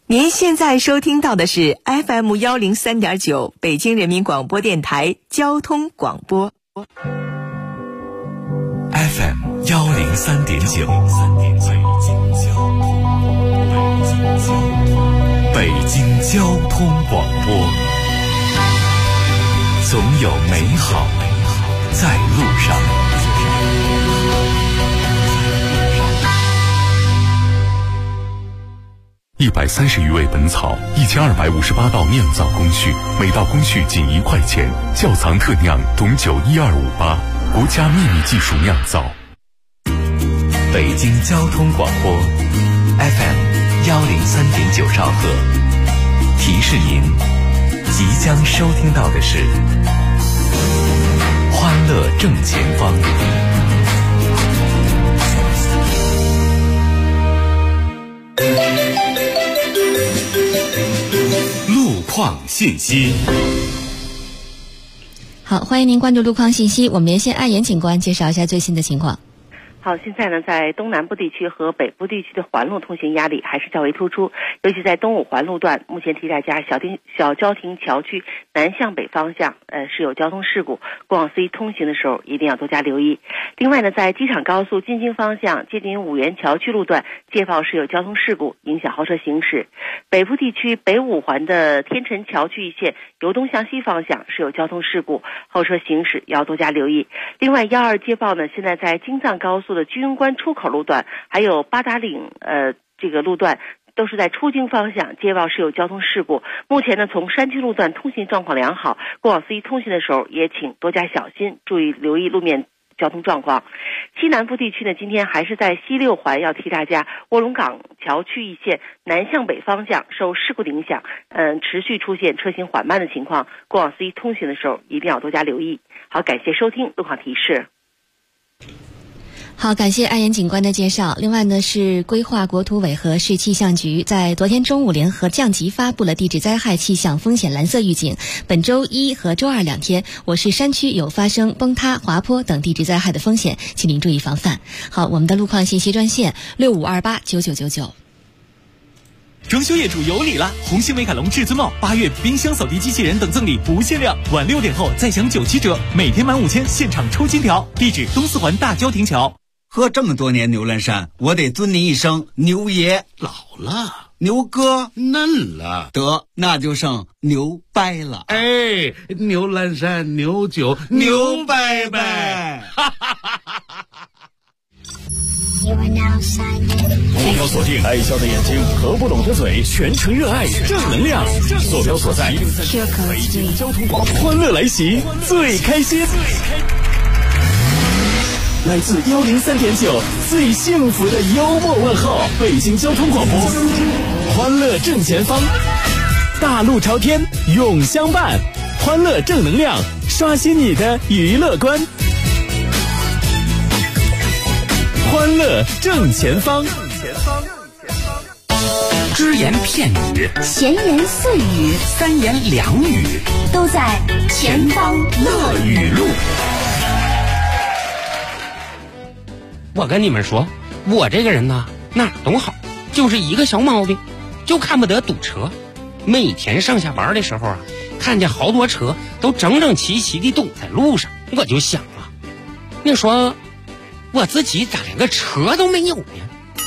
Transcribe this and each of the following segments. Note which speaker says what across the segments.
Speaker 1: 您现在收听到的是 FM103.9 北京人民广播电台交通广播。
Speaker 2: FM103.9 北京交通广播，总有美好在路上。130余味本草，1258道酿造工序，每道工序仅1块钱。窖藏特酿董酒12588，国家秘密技术酿造。北京交通广播 FM103.9兆赫，提示您即将收听到的是欢乐正前方。路况信息。
Speaker 3: 好，欢迎您关注路况信息，我们连线安岩警官介绍一下最新的情况。
Speaker 4: 好，现在呢，在东南部地区和北部地区的环路通行压力还是较为突出，尤其在东五环路段，目前提大家小交亭桥区南向北方向是有交通事故，过往司机通行的时候一定要多加留意。另外呢，在机场高速进京方向接近五原桥区路段，接报是有交通事故，影响后车行驶。北部地区北五环的天辰桥区一线由东向西方向是有交通事故，后车行驶要多加留意。另外12接报呢，现在在京藏高速的居庸关出口路段，还有八达岭这个路段都是在出京方向接报是有交通事故。目前呢，从山区路段通行状况良好，过往司机通行的时候也请多加小心，注意留意路面交通状况。西南部地区呢，今天还是在西六环要提大家，卧龙岗桥区一线南向北方向受事故的影响，持续出现车行缓慢的情况，过往司机通行的时候一定要多加留意。好，感谢收听路况提示。
Speaker 3: 好，感谢安岩警官的介绍。另外呢，是规划国土委和市气象局在昨天中午联合降级发布了地质灾害气象风险蓝色预警。本周1和周2两天，我市山区有发生崩塌、滑坡等地质灾害的风险，请您注意防范。好，我们的路况信息专线65289999。
Speaker 5: 装修业主有礼了！红星美凯龙至尊帽8月冰箱扫地机器人等赠礼不限量，晚6点后再享97折，每天满5000现场抽金条。地址东四环大交亭桥。
Speaker 6: 喝这么多年牛栏山，我得尊您一声牛爷。
Speaker 7: 老了，
Speaker 6: 牛哥
Speaker 7: 嫩了，
Speaker 6: 得那就剩牛掰了。
Speaker 7: 哎，牛栏山牛酒牛掰掰。
Speaker 2: 目标锁定爱笑的眼睛和不拢的嘴，全程热爱正能量。坐标所在北京交通广播，欢乐来袭，最开心。来自103.9最幸福的幽默问候，北京交通广播，欢乐正前方，大路朝天永相伴，欢乐正能量，刷新你的娱乐观。欢乐正前方，
Speaker 8: 只言片语，
Speaker 9: 闲言碎语，
Speaker 8: 三言两语，
Speaker 9: 都在前方乐语录。
Speaker 8: 我跟你们说，我这个人呢，哪儿都好，就是一个小毛病，就看不得堵车。每天上下班的时候啊，看见好多车都整整齐齐地堵在路上，我就想了，你说我自己咋连个车都没有呢？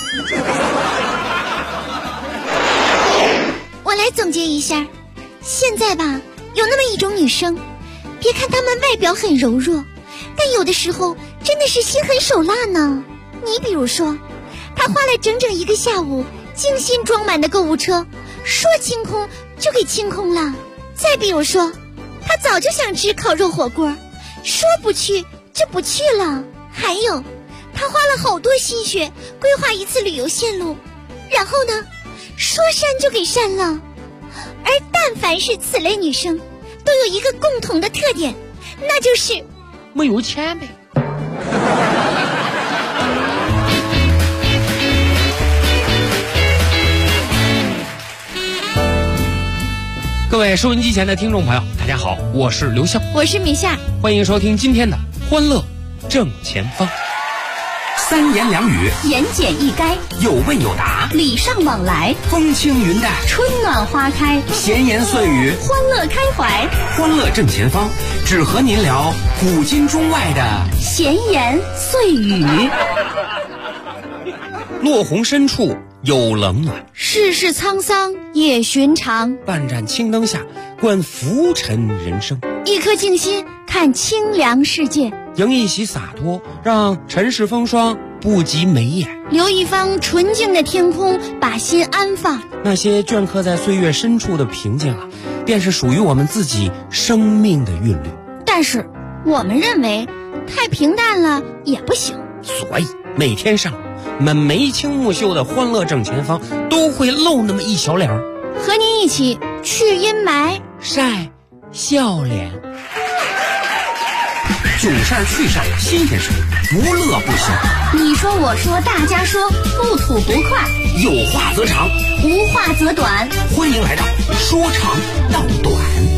Speaker 9: 我来总结一下，现在吧，有那么一种女生，别看她们外表很柔弱，但有的时候真的是心狠手辣呢。你比如说，她花了整整1个下午精心装满的购物车，说清空就给清空了。再比如说，她早就想吃烤肉火锅，说不去就不去了。还有，她花了好多心血规划一次旅游线路，然后呢，说删就给删了。而但凡是此类女生，都有一个共同的特点，那就是
Speaker 8: 没有钱呗。各位收音机前的听众朋友，大家好，我是刘笑，
Speaker 9: 我是米夏，
Speaker 8: 欢迎收听今天的欢乐正前方。 三言两语，
Speaker 9: 言简意赅，
Speaker 8: 有问有答，
Speaker 9: 礼尚往来，
Speaker 8: 风轻云淡，
Speaker 9: 春暖花开，
Speaker 8: 闲言碎语，
Speaker 9: 欢乐开怀，
Speaker 8: 欢乐正前方，只和您聊古今中外的
Speaker 9: 闲言碎语。
Speaker 8: 落红深处有冷暖，
Speaker 9: 世事沧桑也寻常。
Speaker 8: 半盏青灯下，观浮沉人生。
Speaker 9: 一颗静心，看清凉世界。
Speaker 8: 迎一席洒脱，让尘世风霜不及眉眼。
Speaker 9: 留一方纯净的天空，把心安放。
Speaker 8: 那些镌刻在岁月深处的平静啊，便是属于我们自己生命的韵律。
Speaker 9: 但是我们认为，太平淡了也不行。
Speaker 8: 所以每天上午，我们眉清目秀的欢乐正前方都会露那么一小脸儿，
Speaker 9: 和您一起去阴霾，
Speaker 8: 晒笑脸。囧事儿趣事儿新鲜事儿，不乐不行。
Speaker 9: 你说我说大家说，不吐不快，
Speaker 8: 有话则长，
Speaker 9: 无话则短。
Speaker 8: 欢迎来到说长道短。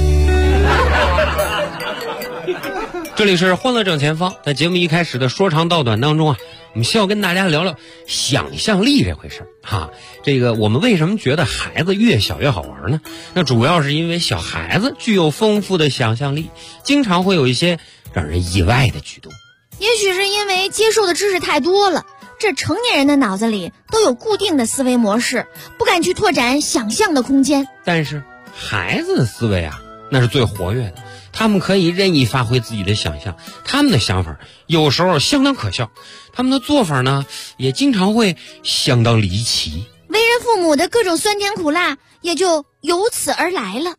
Speaker 8: 这里是欢乐正前方，在节目一开始的说长道短当中啊，我们需要跟大家聊聊想象力这回事哈。这个我们为什么觉得孩子越小越好玩呢？那主要是因为小孩子具有丰富的想象力，经常会有一些让人意外的举动。
Speaker 9: 也许是因为接受的知识太多了，这成年人的脑子里都有固定的思维模式，不敢去拓展想象的空间。
Speaker 8: 但是孩子的思维啊，那是最活跃的，他们可以任意发挥自己的想象，他们的想法有时候相当可笑，他们的做法呢也经常会相当离奇。
Speaker 9: 为人父母的各种酸甜苦辣也就由此而来了。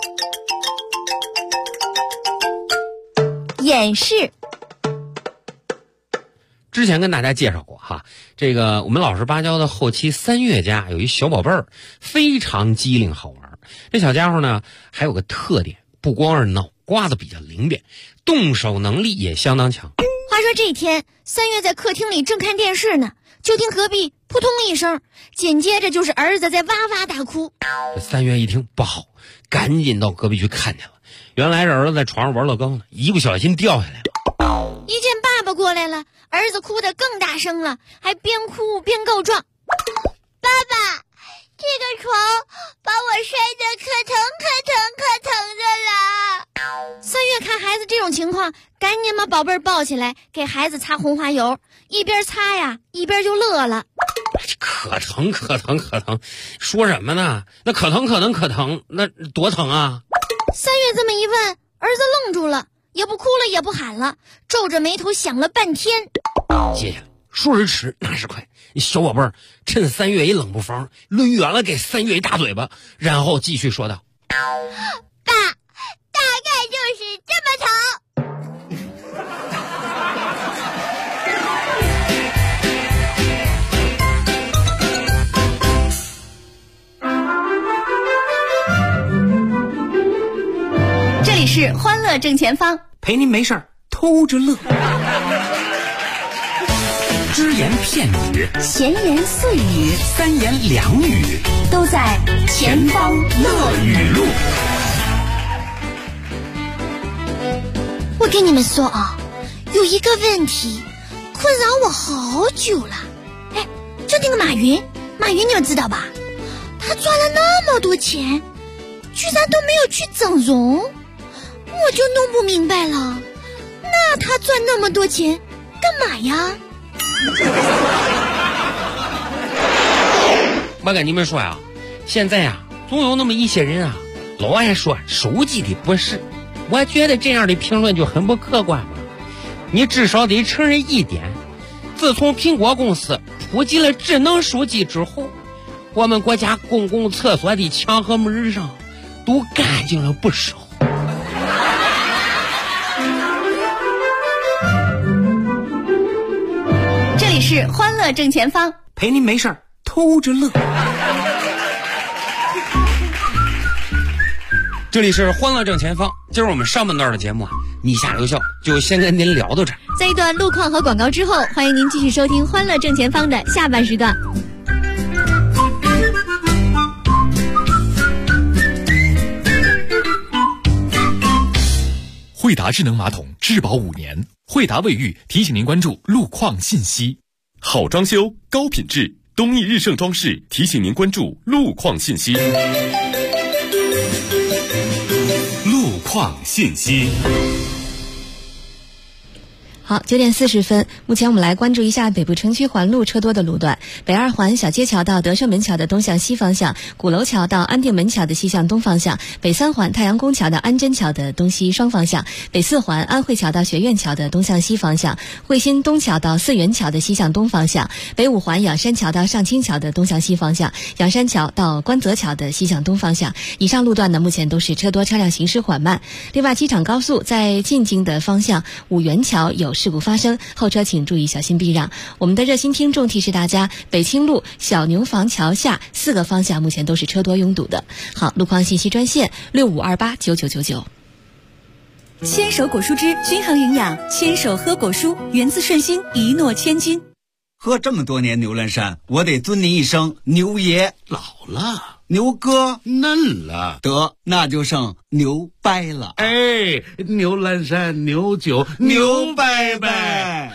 Speaker 9: 演示
Speaker 8: 之前跟大家介绍过哈，这个我们老实巴交的后期3月家有一小宝贝儿，非常机灵好玩。这小家伙呢还有个特点，不光是脑瓜子比较灵便，动手能力也相当强。
Speaker 9: 话说这一天，3月在客厅里正看电视呢，就听隔壁扑通一声，紧接着就是儿子在哇哇大哭。
Speaker 8: 这3月一听不好，赶紧到隔壁去看见了。原来是儿子在床上玩乐高呢，一不小心掉下来了。
Speaker 9: 一见爸爸过来了，儿子哭得更大声了，还边哭边告状：爸爸，这个床把我摔得可疼着了。3月看孩子这种情况，赶紧把宝贝儿抱起来，给孩子擦红花油，一边擦呀一边就乐了。
Speaker 8: 可疼，说什么呢？那可疼，那多疼啊
Speaker 9: ！3月这么一问，儿子愣住了，也不哭了也不喊了，皱着眉头想了半天。
Speaker 8: 接下来说时迟那时快，小宝贝儿趁3月一冷不防，抡圆了给3月一大嘴巴，然后继续说道：
Speaker 9: 爸，大概就是这么疼。这里是欢乐正前方，
Speaker 8: 陪您没事儿偷着乐。只言片语，
Speaker 9: 闲言碎语，
Speaker 8: 三言两语，
Speaker 9: 都在前方乐语录。我跟你们说啊，有一个问题困扰我好久了。哎，就那个马云你们知道吧？他赚了那么多钱，居然都没有去整容，我就弄不明白了。那他赚那么多钱干嘛呀？
Speaker 8: 我跟你们说呀，现在呀，总有那么一些人啊，老爱说手机的不是。我觉得这样的评论就很不客观了。你至少得承认一点，自从苹果公司普及了智能手机之后，我们国家公共厕所的墙和门上都干净了不少。
Speaker 9: 这里是欢乐正前方，
Speaker 8: 陪您没事儿偷着乐。这里是欢乐正前方，今儿我们上半段的节目啊，你下留校就先跟您聊到这儿。
Speaker 9: 在一段路况和广告之后，欢迎您继续收听欢乐正前方的下半时段。
Speaker 2: 惠达智能马桶质保5年，惠达卫浴提醒您关注路况信息。
Speaker 10: 好装修，高品质。东义日盛装饰提醒您关注路况信息。路况信息。
Speaker 3: 好，9点40分，目前我们来关注一下北部城区环路车多的路段：北二环小街桥到德胜门桥的东向西方向，鼓楼桥到安定门桥的西向东方向，北三环太阳宫桥到安贞桥的东西双方向，北四环安慧桥到学院桥的东向西方向，汇鑫东桥到四元桥的西向东方向，北五环仰山桥到上清桥的东向西方向，仰山桥到关泽桥的西向东方向。以上路段呢，目前都是车多，车辆行驶缓慢。另外，机场高速在进京的方向五元桥有事故发生，后车请注意小心避让。我们的热心听众提示大家，北清路小牛房桥下4个方向目前都是车多拥堵的。好，路况信息专线65289999。
Speaker 11: 牵手果蔬汁均衡营养，牵手喝果蔬，源自顺心，一诺千金。
Speaker 6: 喝这么多年牛栏山，我得尊你一声牛爷。
Speaker 7: 老了，
Speaker 6: 牛哥
Speaker 7: 嫩了，
Speaker 6: 得那就剩牛掰了。
Speaker 7: 哎，牛栏山牛酒牛掰掰。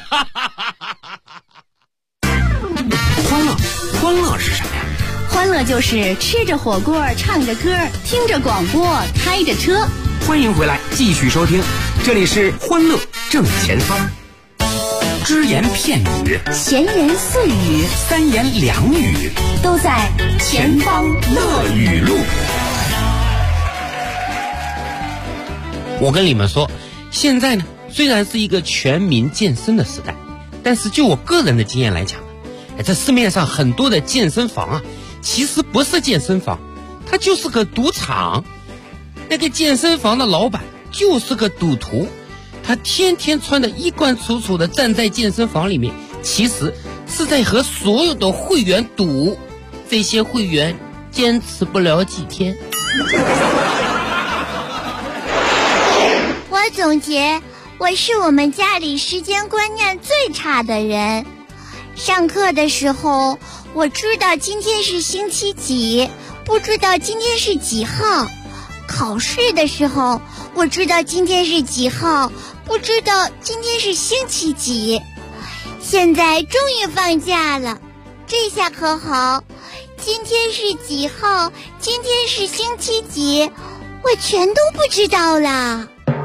Speaker 8: 欢乐是什么呀？
Speaker 11: 欢乐就是吃着火锅，唱着歌，听着广播，开着车。
Speaker 8: 欢迎回来，继续收听，这里是欢乐正前方。只言片语，
Speaker 11: 闲言碎语，
Speaker 8: 三言两语，
Speaker 11: 都在前方乐语录。
Speaker 8: 我跟你们说，现在呢，虽然是一个全民健身的时代，但是就我个人的经验来讲，这市面上很多的健身房啊，其实不是健身房，它就是个赌场。那个健身房的老板就是个赌徒，他天天穿得衣冠楚楚的站在健身房里面，其实是在和所有的会员赌，这些会员坚持不了几天。
Speaker 9: 我总结，我是我们家里时间观念最差的人。上课的时候，我知道今天是星期几，不知道今天是几号。考试的时候，我知道今天是几号，不知道今天是星期几。现在终于放假了，这下可好，今天是几号，今天是星期几，我全都不知道了。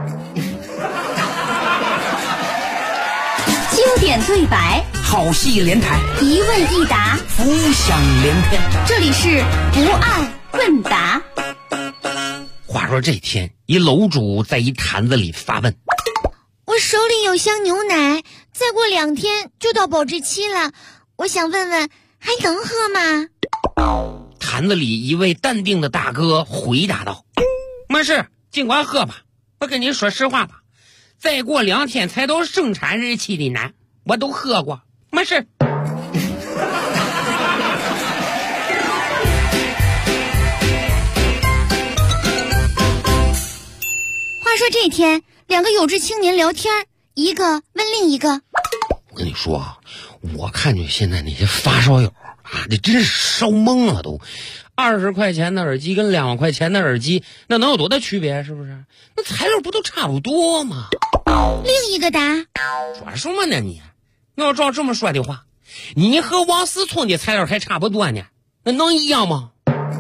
Speaker 11: 经典对白，
Speaker 8: 好戏连台，
Speaker 11: 一问一答，
Speaker 8: 浮想联翩。
Speaker 11: 这里是不二问答。
Speaker 8: 话说这天，一楼主在一坛子里发问：
Speaker 9: 我手里有箱牛奶，再过2天就到保质期了，我想问问还能喝吗？
Speaker 8: 坛子里一位淡定的大哥回答道：没事，尽管喝吧。我跟你说实话吧，再过2天才到生产日期的呢，我都喝过，没事。
Speaker 9: 话说这天，2个有志青年聊天，一个问另一个：
Speaker 8: 我跟你说啊，我看见现在那些发烧友啊，这真是烧懵了都。20块钱的耳机跟2万块钱的耳机，那能有多大区别？是不是？那材料不都差不多吗？
Speaker 9: 另一个答：
Speaker 8: 说什么呢你？要照这么说的话，你和王思聪的材料还差不多呢，那能一样吗？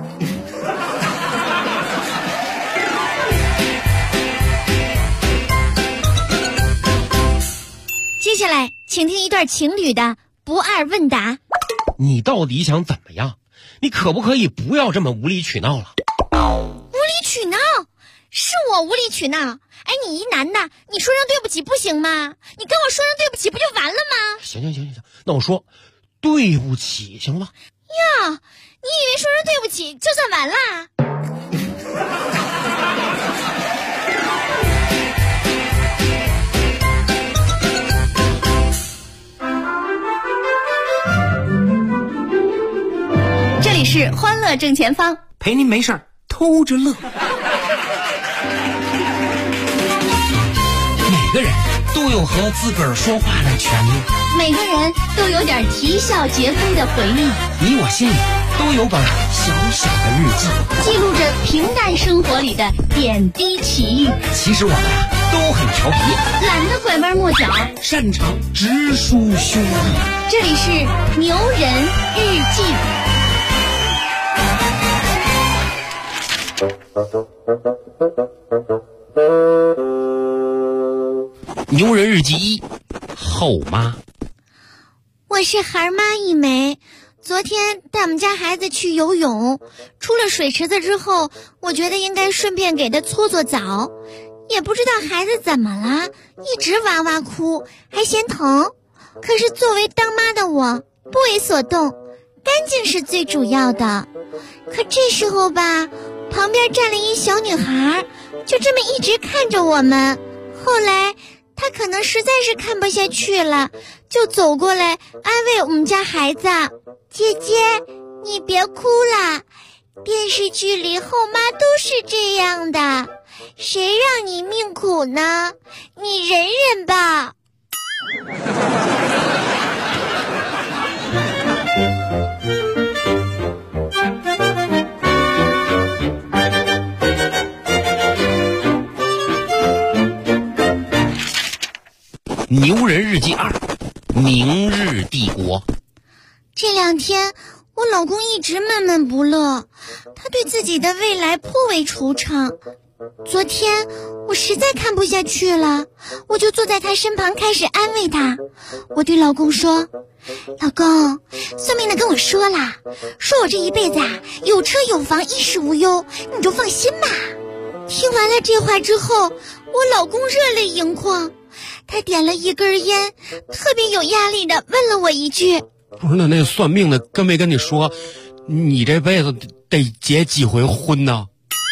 Speaker 9: 接下来请听一段情侣的不二问答。
Speaker 12: 你到底想怎么样？你可不可以不要这么无理取闹了？
Speaker 9: 无理取闹？是我无理取闹？哎，你一男的，你说声对不起不行吗？你跟我说声对不起不就完了吗？
Speaker 12: 行，那我说对不起行吗？
Speaker 9: 哟，你以为说声对不起就算完啦？
Speaker 11: 这里是欢乐正前方，
Speaker 8: 陪您没事偷着乐。每个人都有和自个儿说话的权利，
Speaker 11: 每个人都有点啼笑皆非的回忆，
Speaker 8: 你我心里都有本小小的日记，
Speaker 11: 记录着平淡生活里的点滴奇遇。
Speaker 8: 其实我们都很调皮，
Speaker 9: 懒得拐弯抹角，
Speaker 8: 擅长直抒胸臆。
Speaker 9: 这里是牛人日记。
Speaker 8: 牛人日记1，后妈。
Speaker 9: 我是孩妈一枚，昨天带我们家孩子去游泳，出了水池子之后，我觉得应该顺便给他搓搓澡，也不知道孩子怎么了，一直哇哇哭，还嫌疼。可是作为当妈的我，不为所动，干净是最主要的。可这时候吧，旁边站了一小女孩，就这么一直看着我们。后来她可能实在是看不下去了，就走过来安慰我们家孩子：姐姐，你别哭了，电视剧里后妈都是这样的，谁让你命苦呢？你忍忍吧。
Speaker 8: 牛人日记2，明日帝国。
Speaker 9: 这2天我老公一直闷闷不乐，他对自己的未来颇为惆怅。昨天我实在看不下去了，我就坐在他身旁开始安慰他。我对老公说：老公，算命的跟我说了，说我这一辈子有车有房，衣食无忧，你就放心吧。听完了这话之后，我老公热泪盈眶，他点了一根烟，特别有压力的问了我一句：
Speaker 12: 不是，那算命的跟没跟你说你这辈子得结几回婚呢？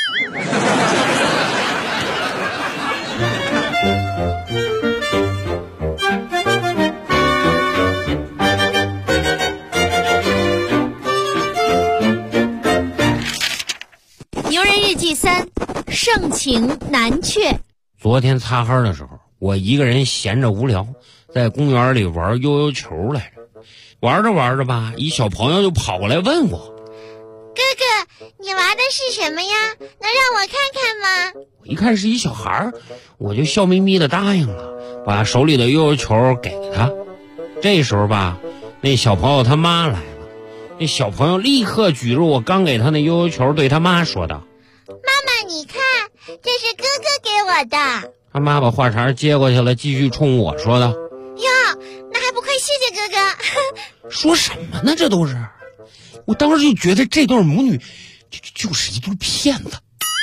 Speaker 9: 牛人日记3，盛情难却。
Speaker 8: 昨天擦黑的时候，我一个人闲着无聊，在公园里玩悠悠球来着。玩着玩着吧，一小朋友就跑过来问我：
Speaker 9: 哥哥，你玩的是什么呀？能让我看看吗？
Speaker 8: 我一看是一小孩，我就笑眯眯的答应了，把手里的悠悠球给了他。这时候吧，那小朋友他妈来了，那小朋友立刻举着我刚给他那悠悠球，对他妈说道：
Speaker 9: 妈妈，你看，这是哥哥给我的。
Speaker 8: 他妈把话茬接过去了，继续冲我说道：
Speaker 9: 哟，那还不快谢谢哥哥。
Speaker 8: 说什么呢？这都是，我当时就觉得这对母女就是一对骗子。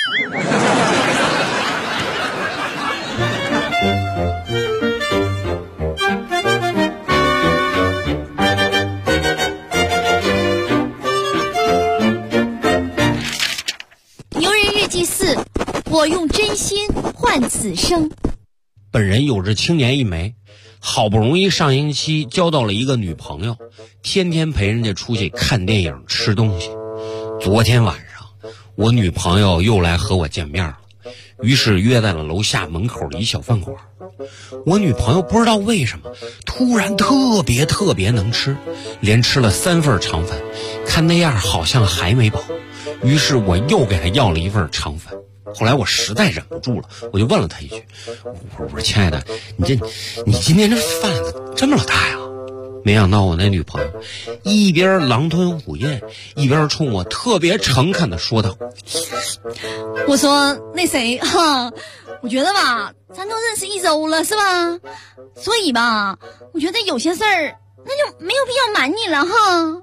Speaker 9: 牛人日记4，我用真心换此生。
Speaker 8: 本人有着青年一枚，好不容易上映期交到了一个女朋友，天天陪人家出去看电影吃东西。昨天晚上我女朋友又来和我见面了，于是约在了楼下门口的一小饭馆。我女朋友不知道为什么突然特别能吃，连吃了3份肠粉，看那样好像还没饱，于是我又给她要了一份肠粉。后来我实在忍不住了，我就问了她一句：我说亲爱的，你今天这饭这么老大呀？没想到我那女朋友一边狼吞虎咽，一边冲我特别诚恳地说道：
Speaker 11: 我说那谁哈，我觉得吧，咱都认识1周了是吧？所以吧，我觉得有些事儿那就没有必要瞒你了哈。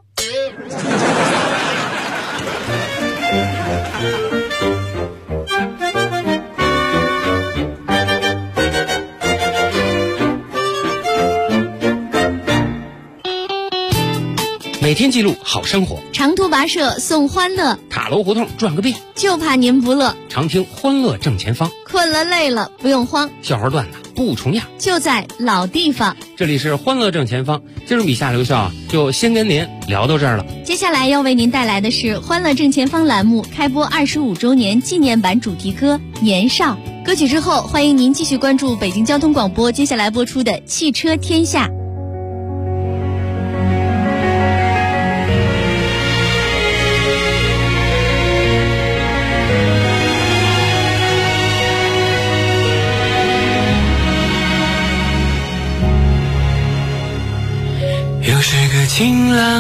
Speaker 8: 每天记录好生活，
Speaker 9: 长途跋涉送欢乐，
Speaker 8: 塔楼胡同转个遍，
Speaker 9: 就怕您不乐。
Speaker 8: 常听欢乐正前方，
Speaker 9: 困了累了不用慌，
Speaker 8: 笑话段子不重样，
Speaker 9: 就在老地方。
Speaker 8: 这里是欢乐正前方，今日以下留校就先跟您聊到这儿了。
Speaker 9: 接下来要为您带来的是欢乐正前方栏目开播25周年纪念版主题歌《年少》。歌曲之后，欢迎您继续关注北京交通广播接下来播出的《汽车天下》。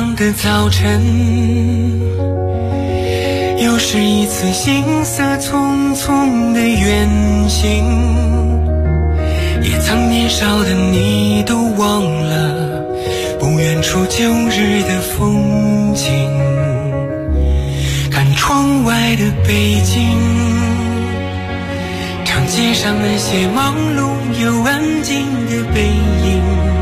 Speaker 13: 样的早晨，又是一次行色匆匆的远行，也曾年少的你都忘了不远处旧日的风景。看窗外的北京，长街上那些忙碌又安静的背影，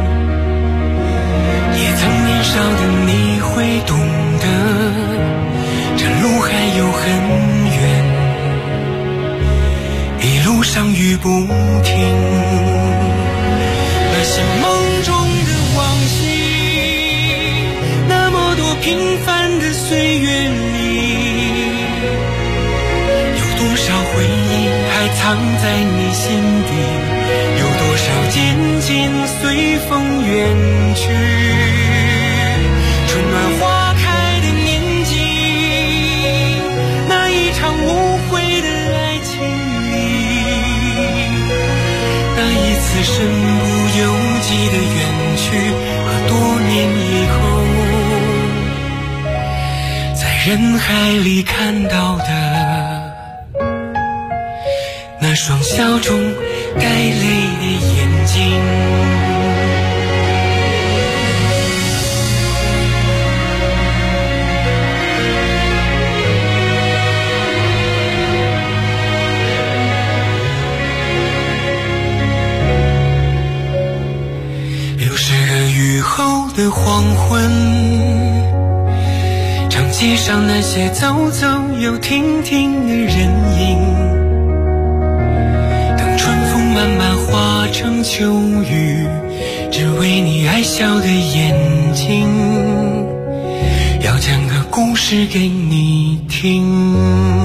Speaker 13: 也曾年少的你会懂得，这路还有很远，一路上雨不停。那些梦中的往昔，那么多平凡的岁月里，有多少回忆还藏在你心底，有多少渐渐随风远去。春暖花开的年纪，那一场无悔的爱情里，那一次身不由己的远去，和多年以后在人海里看到的那双笑中带泪的眼睛。又是个雨后的黄昏，长街上那些走走又停停的人影，等春风慢慢化成秋雨，只为你爱笑的眼睛，要讲个故事给你听。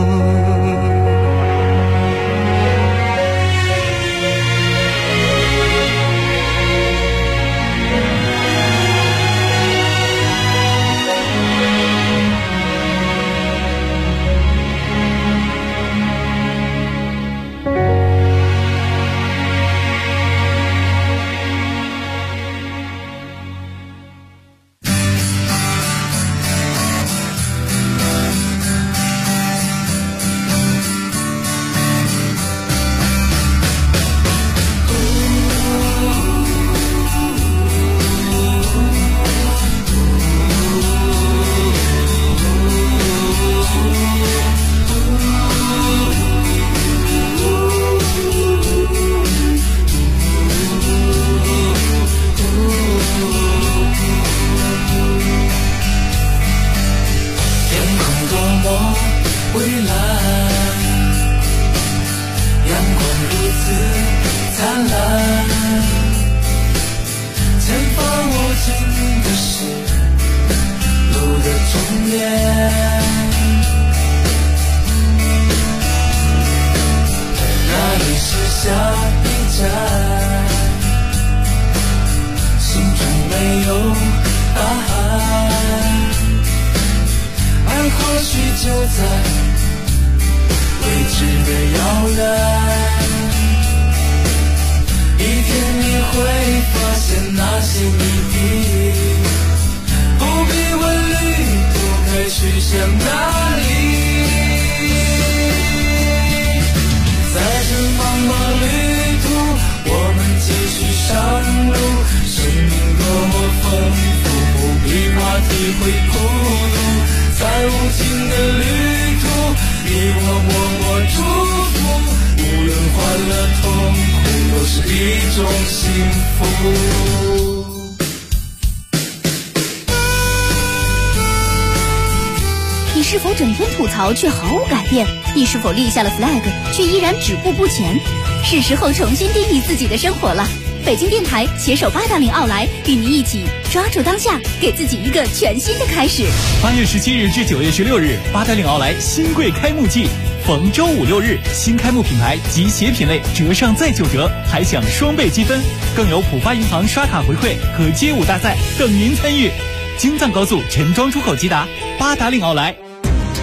Speaker 14: 你是否整天吐槽却毫无改变？你是否立下了 flag 却依然止步不前？是时候重新定义自己的生活了。北京电台携手八达岭奥莱，与您一起抓住当下，给自己一个全新的开始。
Speaker 5: 8月17日至9月16日，八达岭奥莱新贵开幕季，逢周5、6日，新开幕品牌及鞋品类折上再9折，还享双倍积分，更有浦发银行刷卡回馈和街舞大赛等您参与。京藏高速陈庄出口即达，八达岭奥莱。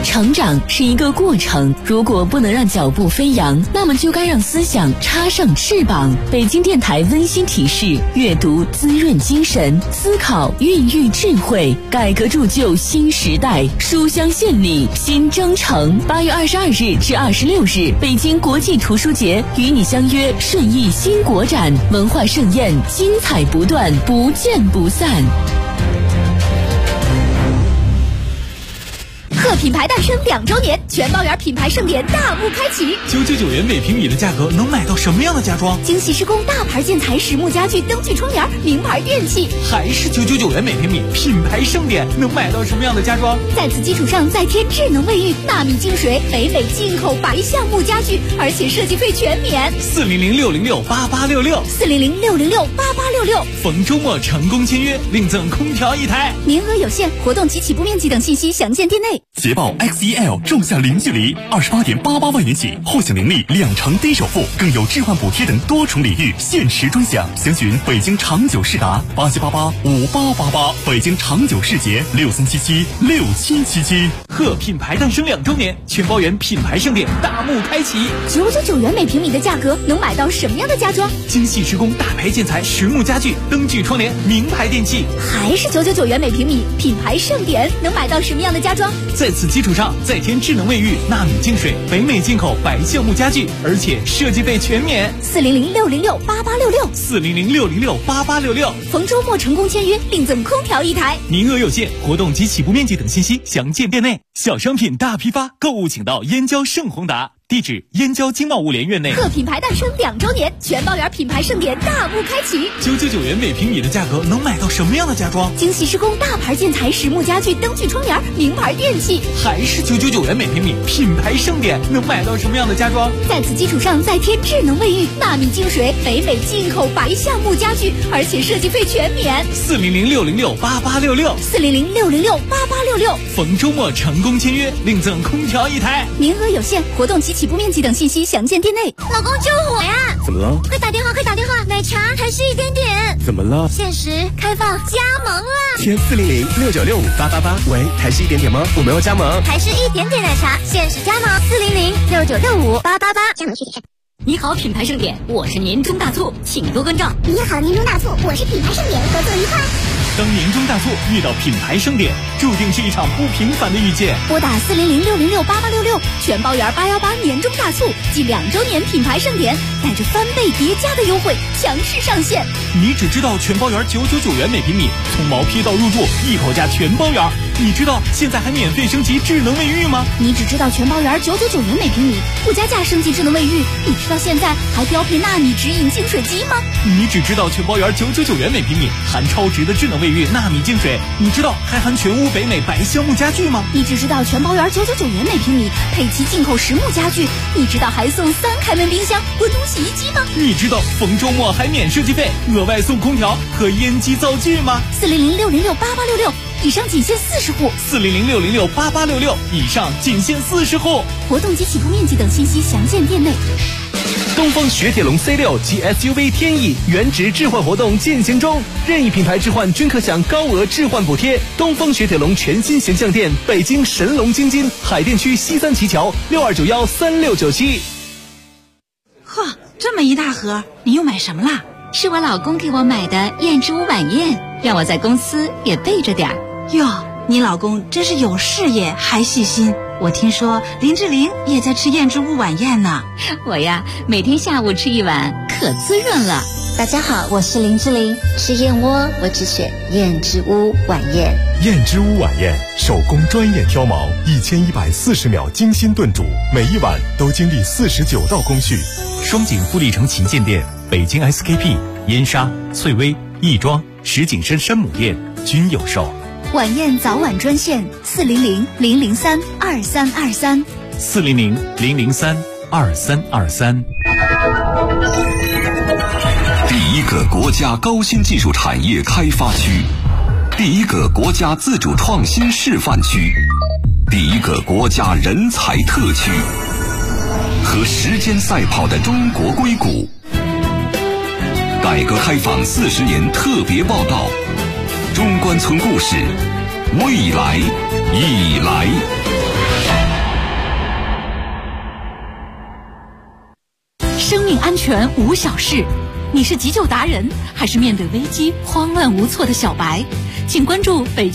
Speaker 15: 成长是一个过程，如果不能让脚步飞扬，那么就该让思想插上翅膀。北京电台温馨提示：阅读滋润精神，思考孕育智慧，改革铸就新时代。书香献礼新征程，8月22日至26日，北京国际图书节与你相约顺义新国展，文化盛宴精彩不断，不见不散。
Speaker 14: 贺品牌诞生2周年，全包园品牌盛典大幕开启。
Speaker 5: 999元每平米的价格能买到什么样的家装？
Speaker 14: 精细施工大牌建材、实木家具、灯具窗帘、名牌电器。
Speaker 5: 还是999元每平米，品牌盛典能买到什么样的家装？
Speaker 14: 在此基础上再添智能卫浴、纳米净水、北美进口白橡木家具，而且设计费全免。
Speaker 5: 400-606-8866，400-606-8866。逢周末成功签约，另赠空调1台，
Speaker 14: 名额有限，活动及起步面积等信息详见店内。
Speaker 10: 捷豹 XEL 仲夏零距离，28.88万元起，或享年利2成低首付，更有置换补贴等多重礼遇，限时专享。详询北京长久世达87885888，北京长久世捷63776777。
Speaker 5: 贺品牌诞生2周年，全包园品牌盛典大幕开启。
Speaker 14: 999元每平米的价格能买到什么样的家装？
Speaker 5: 精细施工大牌建材、实木家具、灯具窗帘、名牌电器。
Speaker 14: 还是999元每平米，品牌盛典能买到什么样的家装？
Speaker 5: 在此基础上再添智能卫浴、纳米净水、北美进口白橡木家具，而且设计费全免。
Speaker 14: 400-606-8866，400-606-8866。逢周末成功签约，另赠空调1台，
Speaker 5: 名额有限，活动及起步面积等信息详见店内。小商品大批发，购物请到燕郊盛宏达。地址：燕郊经贸物联院内。
Speaker 14: 贺品牌诞生2周年，全包园品牌盛典大幕开启。
Speaker 5: 999元每平米的价格能买到什么样的家装？
Speaker 14: 精细施工大牌建材、实木家具、灯具窗帘、名牌电器。
Speaker 5: 还是999元每平米，品牌盛典能买到什么样的家装？
Speaker 14: 在此基础上再添智能卫浴、纳米净水、北美进口白橡木家具，而且设计费全免。
Speaker 5: 400-606-8866，400-606-8866。逢周末成功签约，另赠空调1台，
Speaker 14: 名额有限，活动及起步面积等信息详见店内。
Speaker 9: 老公救火呀！
Speaker 7: 怎么了？
Speaker 9: 快打电话，快打电话！奶茶还是1点点。
Speaker 7: 怎么了？
Speaker 9: 限时开放加盟了。
Speaker 7: 填400-6965-888。喂，台式1点点吗？我们要加盟。
Speaker 9: 台式1点点奶茶限时加盟，400-6965-888。加盟具体看。
Speaker 15: 你好，品牌盛典，我是年终大促，请多关照。
Speaker 9: 你好，年终大促，我是品牌盛典，合作愉快。
Speaker 5: 当年终大促遇到品牌盛典，注定是一场不平凡的遇见。
Speaker 14: 拨打400-606-8866，全包园818年终大促暨2周年品牌盛典，带着翻倍叠加的优惠强势上线。
Speaker 5: 你只知道全包园999元每平米，从毛坯到入住一口价全包园。你知道现在还免费升级智能卫浴吗？
Speaker 14: 你只知道全包园999元每平米，不加价升级智能卫浴。你知道现在还标配纳米直饮净水机吗？
Speaker 5: 你只知道全包园999元每平米，含超值的智能卫浴、纳米净水。你知道还含全屋北美白橡木家具吗？
Speaker 14: 你只知道全包园999元每平米，配齐进口实木家具。你知道还送3开门冰箱、滚筒洗衣机吗？
Speaker 5: 你知道逢周末还免设计费，额外送空调和烟机灶具吗
Speaker 14: ？400-606-8866，以上仅限40户。
Speaker 5: 400-606-8866，以上仅限40户。
Speaker 14: 活动及起步面积等信息详见店内。
Speaker 2: 东风雪铁龙 C6 及 SUV 天翼原值置换活动进行中，任意品牌置换均可享高额置换补贴。东风雪铁龙全新形象店，北京神龙京津海淀区西三旗桥62913697。
Speaker 16: 呵，这么一大盒，你又买什么啦？
Speaker 15: 是我老公给我买的燕之屋晚宴，让我在公司也备着点儿。
Speaker 16: 哟，你老公真是有事业还细心。我听说林志玲也在吃燕之屋晚宴呢。
Speaker 15: 我呀，每天下午吃一碗，可滋润了。
Speaker 17: 大家好，我是林志玲，吃燕窝我只选燕之屋晚宴。
Speaker 18: 燕之屋晚宴，手工专业挑毛，1140秒精心炖煮，每一碗都经历49道工序。
Speaker 5: 双井富力城旗舰店、北京 SKP、燕莎、翠微、亦庄、石景山山姆店均有售。
Speaker 14: 晚宴早晚专线400-003-2323
Speaker 5: 400-003-2323。
Speaker 19: 第一个国家高新技术产业开发区，第一个国家自主创新示范区，第一个国家人才特区，和时间赛跑的中国硅谷。改革开放40年特别报道，中关村故事，未来已来。
Speaker 14: 安全无小事。你是急救达人，还是面对危机慌乱无措的小白？请关注北京